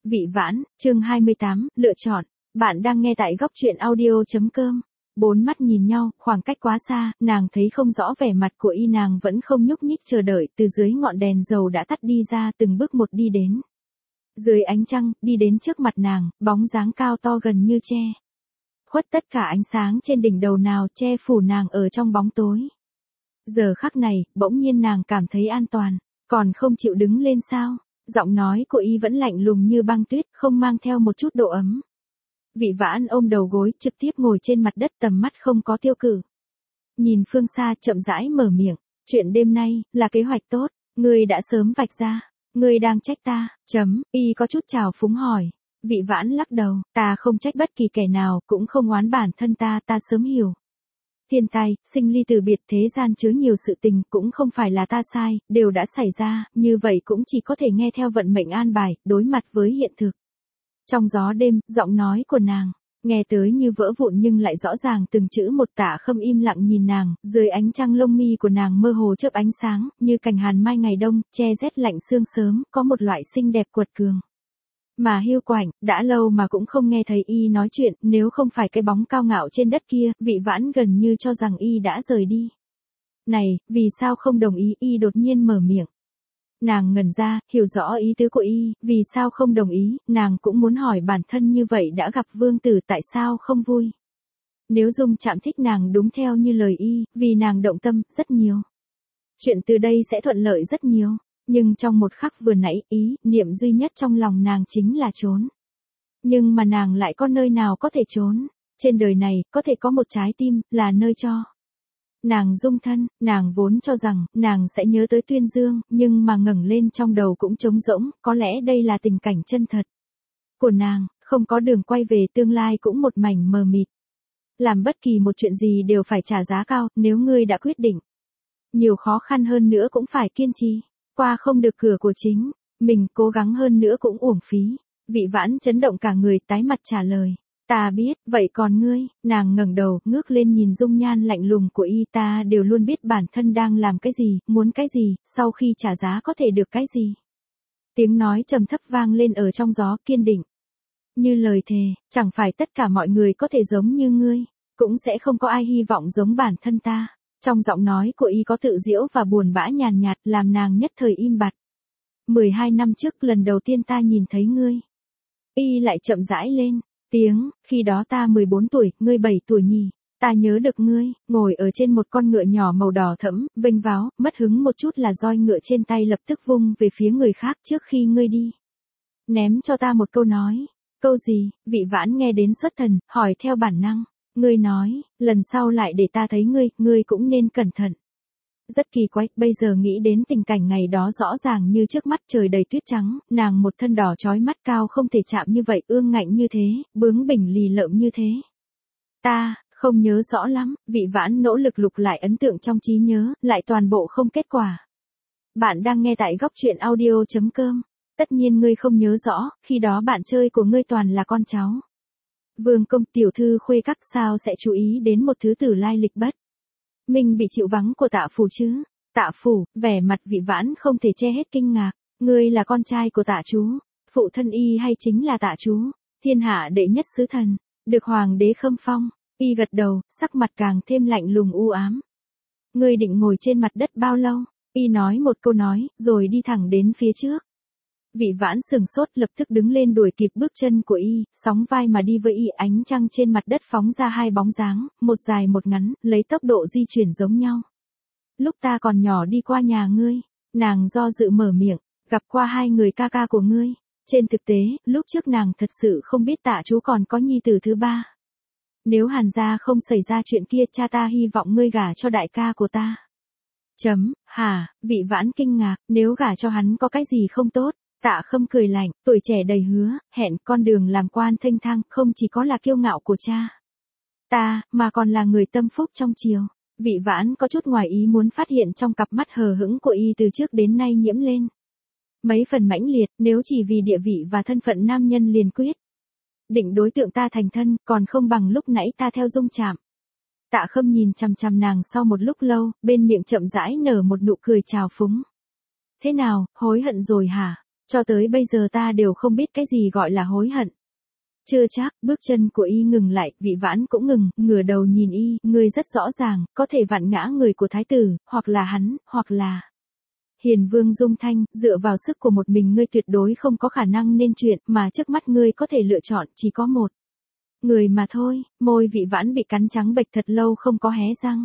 Vị Vãn, chương 28, lựa chọn. Bạn đang nghe tại góc truyện audio.com. Bốn mắt nhìn nhau, khoảng cách quá xa, nàng thấy không rõ vẻ mặt của y, nàng vẫn không nhúc nhích chờ đợi, từ dưới ngọn đèn dầu đã tắt đi ra, từng bước một đi đến. Dưới ánh trăng, đi đến trước mặt nàng, bóng dáng cao to gần như che khuất tất cả ánh sáng trên đỉnh đầu nào, che phủ nàng ở trong bóng tối. Giờ khắc này, bỗng nhiên nàng cảm thấy an toàn, còn không chịu đứng lên sao? Giọng nói của y vẫn lạnh lùng như băng tuyết, không mang theo một chút độ ấm. Vị Vãn ôm đầu gối, trực tiếp ngồi trên mặt đất, tầm mắt không có tiêu cự. Nhìn phương xa, chậm rãi mở miệng, chuyện đêm nay, là kế hoạch tốt, ngươi đã sớm vạch ra, ngươi đang trách ta, y có chút trào phúng hỏi. Vị Vãn lắc đầu, ta không trách bất kỳ kẻ nào, cũng không oán bản thân ta sớm hiểu. Thiên tai, sinh ly từ biệt, thế gian chứa nhiều sự tình, cũng không phải là ta sai, đều đã xảy ra, như vậy cũng chỉ có thể nghe theo vận mệnh an bài, đối mặt với hiện thực. Trong gió đêm, giọng nói của nàng, nghe tới như vỡ vụn nhưng lại rõ ràng từng chữ một. Tạ Khâm im lặng nhìn nàng, dưới ánh trăng lông mi của nàng mơ hồ chớp ánh sáng, như cành hàn mai ngày đông, che rét lạnh sương sớm, có một loại xinh đẹp quật cường. Mà Hiu Quạnh, đã lâu mà cũng không nghe thấy y nói chuyện, nếu không phải cái bóng cao ngạo trên đất kia, Vị Vãn gần như cho rằng y đã rời đi. Này, vì sao không đồng ý? Y đột nhiên mở miệng. Nàng ngẩn ra, hiểu rõ ý tứ của y, vì sao không đồng ý, nàng cũng muốn hỏi bản thân như vậy đã gặp vương tử tại sao không vui. Nếu Dung Trạm thích nàng đúng theo như lời y, vì nàng động tâm, rất nhiều. Chuyện từ đây sẽ thuận lợi rất nhiều. Nhưng trong một khắc vừa nãy, ý niệm duy nhất trong lòng nàng chính là trốn. Nhưng mà nàng lại có nơi nào có thể trốn? Trên đời này, có thể có một trái tim, là nơi cho nàng dung thân. Nàng vốn cho rằng, nàng sẽ nhớ tới Tuyên Dương, nhưng mà ngẩng lên trong đầu cũng trống rỗng, có lẽ đây là tình cảnh chân thật của nàng, không có đường quay về, tương lai cũng một mảnh mờ mịt. Làm bất kỳ một chuyện gì đều phải trả giá cao, nếu ngươi đã quyết định. Nhiều khó khăn hơn nữa cũng phải kiên trì. Qua không được cửa của chính mình, cố gắng hơn nữa cũng uổng phí. Vị Vãn chấn động cả người, tái mặt trả lời. Ta biết, vậy còn ngươi? Nàng ngẩng đầu, ngước lên nhìn dung nhan lạnh lùng của y. Ta đều luôn biết bản thân đang làm cái gì, muốn cái gì, sau khi trả giá có thể được cái gì. Tiếng nói trầm thấp vang lên ở trong gió, kiên định. Như lời thề, chẳng phải tất cả mọi người có thể giống như ngươi, cũng sẽ không có ai hy vọng giống bản thân ta. Trong giọng nói của y có tự giễu và buồn bã nhàn nhạt, làm nàng nhất thời im bặt. 12 năm trước, lần đầu tiên ta nhìn thấy ngươi. Y lại chậm rãi lên tiếng, khi đó ta 14 tuổi, ngươi 7 tuổi nhỉ. Ta nhớ được ngươi, ngồi ở trên một con ngựa nhỏ màu đỏ thẫm, vênh váo, mất hứng một chút là roi ngựa trên tay lập tức vung về phía người khác trước khi ngươi đi. Ném cho ta một câu nói. Câu gì? Vị Vãn nghe đến xuất thần, hỏi theo bản năng. Ngươi nói, lần sau lại để ta thấy ngươi cũng nên cẩn thận. Rất kỳ quái, bây giờ nghĩ đến tình cảnh ngày đó rõ ràng như trước mắt, trời đầy tuyết trắng, nàng một thân đỏ chói mắt, cao không thể chạm như vậy, ương ngạnh như thế, bướng bỉnh lì lợm như thế. Ta không nhớ rõ lắm. Vị Vãn nỗ lực lục lại ấn tượng trong trí nhớ, lại toàn bộ không kết quả. Bạn đang nghe tại góc truyện audio.com. Tất nhiên ngươi không nhớ rõ, khi đó bạn chơi của ngươi toàn là con cháu vương công, tiểu thư khuê các, sao sẽ chú ý đến một thứ tử lai lịch bất minh bị chịu vắng của Tạ phủ chứ? Tạ phủ, vẻ mặt Vị Vãn không thể che hết kinh ngạc. Ngươi là con trai của Tạ chú, phụ thân y hay chính là Tạ chú, thiên hạ đệ nhất sứ thần, được hoàng đế khâm phong? Y gật đầu, sắc mặt càng thêm lạnh lùng u ám. Ngươi định ngồi trên mặt đất bao lâu? Y nói một câu nói, rồi đi thẳng đến phía trước. Vị Vãn sừng sốt, lập tức đứng lên đuổi kịp bước chân của y, sóng vai mà đi với y. Ánh trăng trên mặt đất phóng ra hai bóng dáng, một dài một ngắn, lấy tốc độ di chuyển giống nhau. Lúc ta còn nhỏ đi qua nhà ngươi, nàng do dự mở miệng, gặp qua hai người ca ca của ngươi. Trên thực tế, lúc trước nàng thật sự không biết Tạ chú còn có nhi tử thứ ba. Nếu Hàn gia không xảy ra chuyện kia, cha ta hy vọng ngươi gả cho đại ca của ta. Hả? Vị Vãn kinh ngạc, nếu gả cho hắn có cái gì không tốt? Tạ Khâm cười lạnh, tuổi trẻ đầy hứa hẹn, con đường làm quan thênh thang, không chỉ có là kiêu ngạo của cha ta, mà còn là người tâm phúc trong triều. Vị Vãn có chút ngoài ý muốn phát hiện trong cặp mắt hờ hững của y từ trước đến nay nhiễm lên mấy phần mãnh liệt. Nếu chỉ vì địa vị và thân phận nam nhân liền quyết định đối tượng ta thành thân, còn không bằng lúc nãy ta theo Dung Trạm. Tạ Khâm nhìn chằm chằm nàng sau một lúc lâu, bên miệng chậm rãi nở một nụ cười trào phúng. Thế nào, hối hận rồi hả? Cho tới bây giờ ta đều không biết cái gì gọi là hối hận. Chưa chắc, bước chân của y ngừng lại, Vị Vãn cũng ngừng, ngửa đầu nhìn y, ngươi rất rõ ràng, có thể vặn ngã người của thái tử, hoặc là hắn, hoặc là... Hiền Vương Dung Thanh, dựa vào sức của một mình ngươi tuyệt đối không có khả năng nên chuyện, mà trước mắt ngươi có thể lựa chọn, chỉ có một người mà thôi. Môi Vị Vãn bị cắn trắng bệch thật lâu không có hé răng.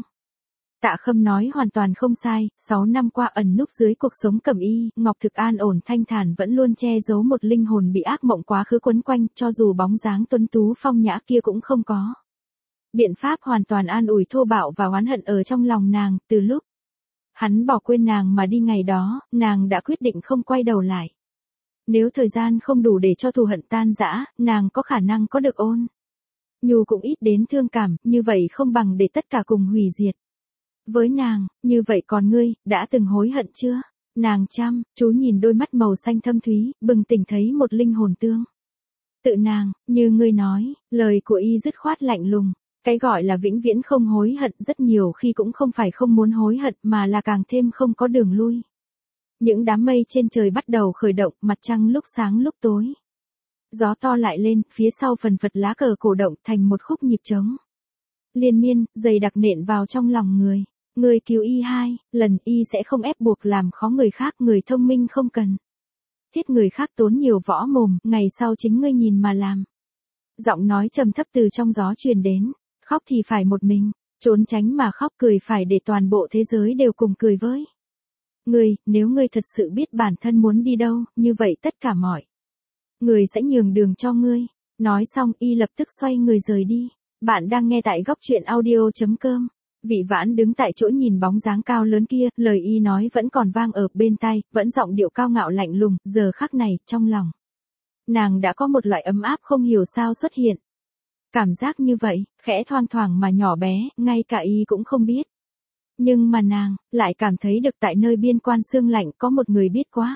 Tạ Khâm nói hoàn toàn không sai, 6 năm qua ẩn núp dưới cuộc sống cẩm y, Ngọc Thực an ổn thanh thản vẫn luôn che giấu một linh hồn bị ác mộng quá khứ quấn quanh, cho dù bóng dáng tuấn tú phong nhã kia cũng không có. Biện pháp hoàn toàn an ủi thô bạo và oán hận ở trong lòng nàng, từ lúc hắn bỏ quên nàng mà đi ngày đó, nàng đã quyết định không quay đầu lại. Nếu thời gian không đủ để cho thù hận tan rã, nàng có khả năng có được ôn nhu cũng ít đến thương cảm, như vậy không bằng để tất cả cùng hủy diệt. Với nàng, như vậy còn ngươi, đã từng hối hận chưa? Nàng chăm chú nhìn đôi mắt màu xanh thâm thúy, bừng tỉnh thấy một linh hồn tương tự nàng, như ngươi nói, lời của y dứt khoát lạnh lùng. Cái gọi là vĩnh viễn không hối hận rất nhiều khi cũng không phải không muốn hối hận mà là càng thêm không có đường lui. Những đám mây trên trời bắt đầu khởi động, mặt trăng lúc sáng lúc tối. Gió to lại lên, phía sau phần phật lá cờ cổ động thành một khúc nhịp trống liên miên, dày đặc nện vào trong lòng người. Người cứu y 2 lần, y sẽ không ép buộc làm khó người khác, người thông minh không cần thiết người khác tốn nhiều võ mồm, ngày sau chính ngươi nhìn mà làm. Giọng nói trầm thấp từ trong gió truyền đến, khóc thì phải một mình, trốn tránh mà khóc, cười phải để toàn bộ thế giới đều cùng cười với ngươi. Nếu ngươi thật sự biết bản thân muốn đi đâu, như vậy tất cả mọi người sẽ nhường đường cho ngươi. Nói xong y lập tức xoay người rời đi. Bạn đang nghe tại góc truyện audio.com. Vị Vãn đứng tại chỗ nhìn bóng dáng cao lớn kia, lời y nói vẫn còn vang ở bên tai, vẫn giọng điệu cao ngạo lạnh lùng, giờ khắc này, trong lòng nàng đã có một loại ấm áp không hiểu sao xuất hiện. Cảm giác như vậy, khẽ thoang thoảng mà nhỏ bé, ngay cả y cũng không biết. Nhưng mà nàng, lại cảm thấy được tại nơi biên quan xương lạnh có một người biết quá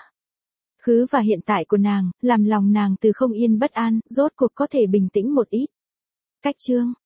khứ và hiện tại của nàng, làm lòng nàng từ không yên bất an, rốt cuộc có thể bình tĩnh một ít. Cách chương